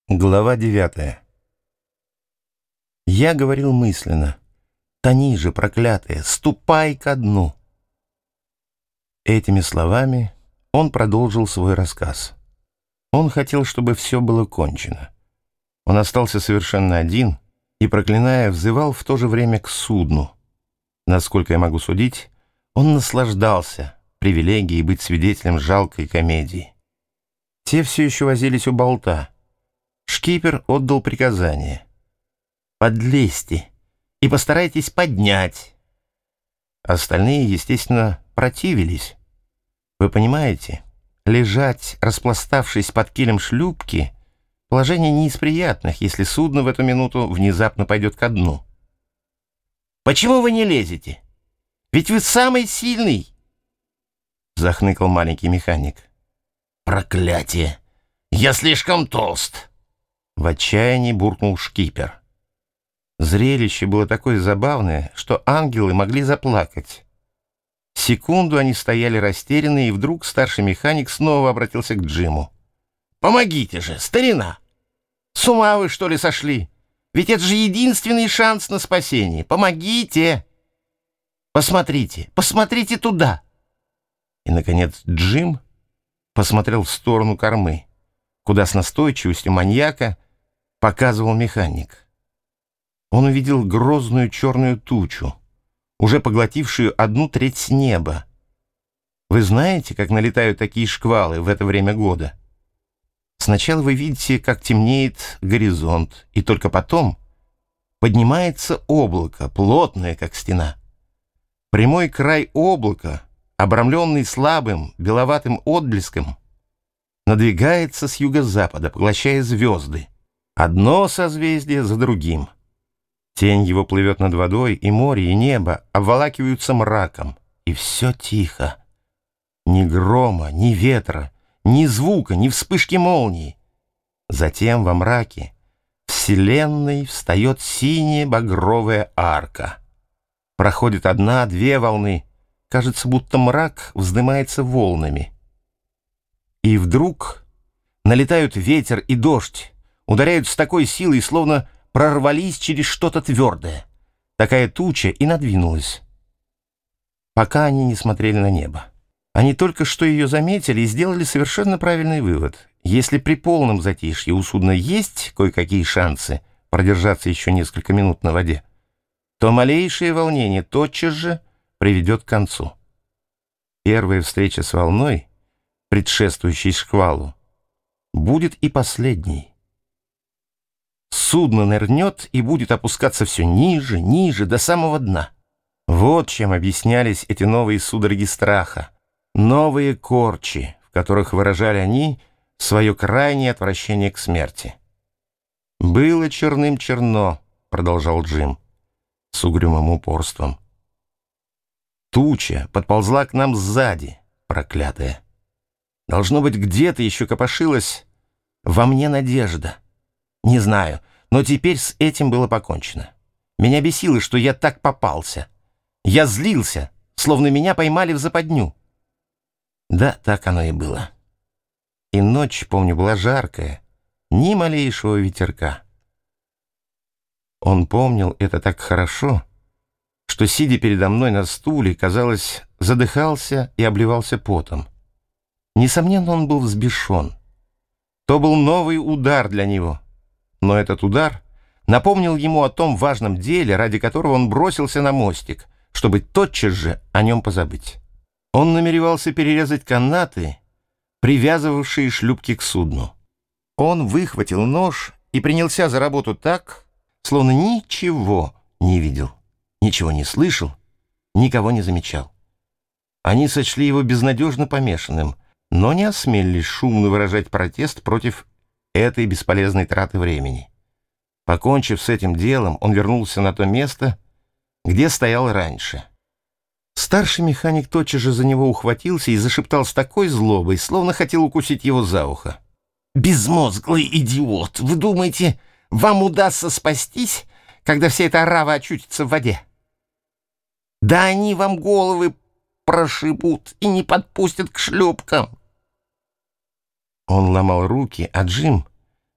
Глава 9. Я говорил мысленно: «Тони же, проклятая, ступай ко дну!» Этими словами он продолжил свой рассказ. Он хотел, чтобы все было кончено. Он остался совершенно один и, проклиная, взывал в то же время к судну. Насколько я могу судить, он наслаждался привилегией быть свидетелем жалкой комедии. Те все еще возились у болта. Шкипер отдал приказание: «Подлезьте и постарайтесь поднять». Остальные, естественно, противились. Вы понимаете, лежать, распластавшись под килем шлюпки, положение не из приятных, если судно в эту минуту внезапно пойдет ко дну. «Почему вы не лезете? Ведь вы самый сильный!» — захныкал маленький механик. «Проклятие! Я слишком толст!» — в отчаянии буркнул шкипер. Зрелище было такое забавное, что ангелы могли заплакать. Секунду они стояли растерянные, и вдруг старший механик снова обратился к Джиму. «Помогите же, старина! С ума вы, что ли, сошли? Ведь это же единственный шанс на спасение. Помогите! Посмотрите, посмотрите туда!» И, наконец, Джим посмотрел в сторону кормы, куда с настойчивостью маньяка показывал механик. Он увидел грозную черную тучу, уже поглотившую 1/3 неба. Вы знаете, как налетают такие шквалы в это время года? Сначала вы видите, как темнеет горизонт, и только потом поднимается облако, плотное, как стена. Прямой край облака, обрамленный слабым беловатым отблеском, надвигается с юго-запада, поглощая звезды, одно созвездие за другим. Тень его плывет над водой, и море, и небо обволакиваются мраком, и все тихо. Ни грома, ни ветра, ни звука, ни вспышки молнии. Затем во мраке вселенной встает синяя багровая арка. Проходит 1-2 волны, кажется, будто мрак вздымается волнами. И вдруг налетают ветер и дождь, ударяют с такой силой, словно прорвались через что-то твердое. Такая туча и надвинулась. Пока они не смотрели на небо. Они только что ее заметили и сделали совершенно правильный вывод. Если при полном затишье у судна есть кое-какие шансы продержаться еще несколько минут на воде, то малейшее волнение тотчас же приведет к концу. Первая встреча с волной, предшествующей шквалу, будет и последней. Судно нырнет и будет опускаться все ниже, ниже, до самого дна. Вот чем объяснялись эти новые судороги страха, новые корчи, в которых выражали они свое крайнее отвращение к смерти. «Было черным черно», — продолжал Джим с угрюмым упорством. «Туча подползла к нам сзади, проклятая. Должно быть, где-то еще копошилась во мне надежда. Не знаю, но теперь с этим было покончено. Меня бесило, что я так попался. Я злился, словно меня поймали в западню». Да, так оно и было. И ночь, помню, была жаркая, ни малейшего ветерка. Он помнил это так хорошо, что, сидя передо мной на стуле, казалось, задыхался и обливался потом. Несомненно, он был взбешен. То был новый удар для него. Но этот удар напомнил ему о том важном деле, ради которого он бросился на мостик, чтобы тотчас же о нем позабыть. Он намеревался перерезать канаты, привязывавшие шлюпки к судну. Он выхватил нож и принялся за работу так, словно ничего не видел, ничего не слышал, никого не замечал. Они сочли его безнадежно помешанным, но не осмелились шумно выражать протест против этой бесполезной траты времени. Покончив с этим делом, он вернулся на то место, где стоял раньше. Старший механик тотчас же за него ухватился и зашептал с такой злобой, словно хотел укусить его за ухо. «Безмозглый идиот! Вы думаете, вам удастся спастись, когда вся эта орава очутится в воде? Да они вам головы прошибут и не подпустят к шлюпкам!» Он ломал руки, а Джим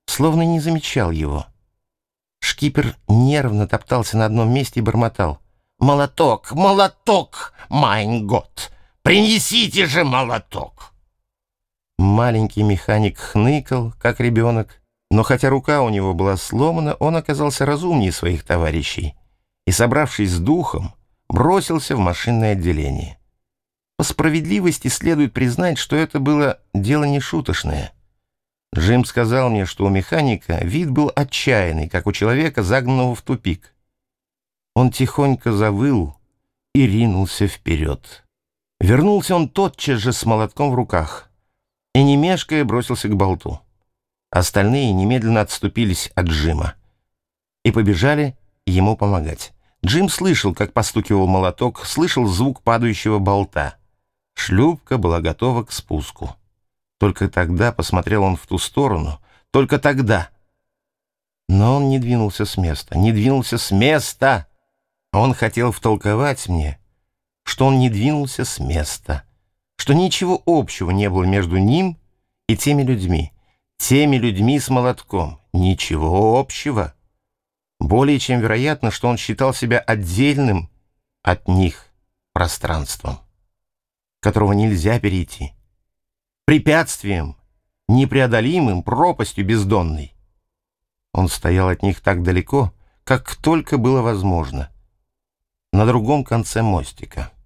словно не замечал его. Шкипер нервно топтался на одном месте и бормотал: «Молоток, молоток, майн гот! Принесите же молоток!» Маленький механик хныкал, как ребенок, но хотя рука у него была сломана, он оказался разумнее своих товарищей и, собравшись с духом, бросился в машинное отделение. По справедливости следует признать, что это было дело нешуточное. Джим сказал мне, что у механика вид был отчаянный, как у человека, загнанного в тупик. Он тихонько завыл и ринулся вперед. Вернулся он тотчас же с молотком в руках и, не мешкая, бросился к болту. Остальные немедленно отступились от Джима и побежали ему помогать. Джим слышал, как постукивал молоток, слышал звук падающего болта. Шлюпка была готова к спуску. Только тогда посмотрел он в ту сторону, только тогда. Но он не двинулся с места, не двинулся с места. Он хотел втолковать мне, что он не двинулся с места, что ничего общего не было между ним и теми людьми с молотком. Ничего общего. Более чем вероятно, что он считал себя отдельным от них пространством, которого нельзя перейти, препятствием, непреодолимым, пропастью бездонной. Он стоял от них так далеко, как только было возможно, на другом конце мостика.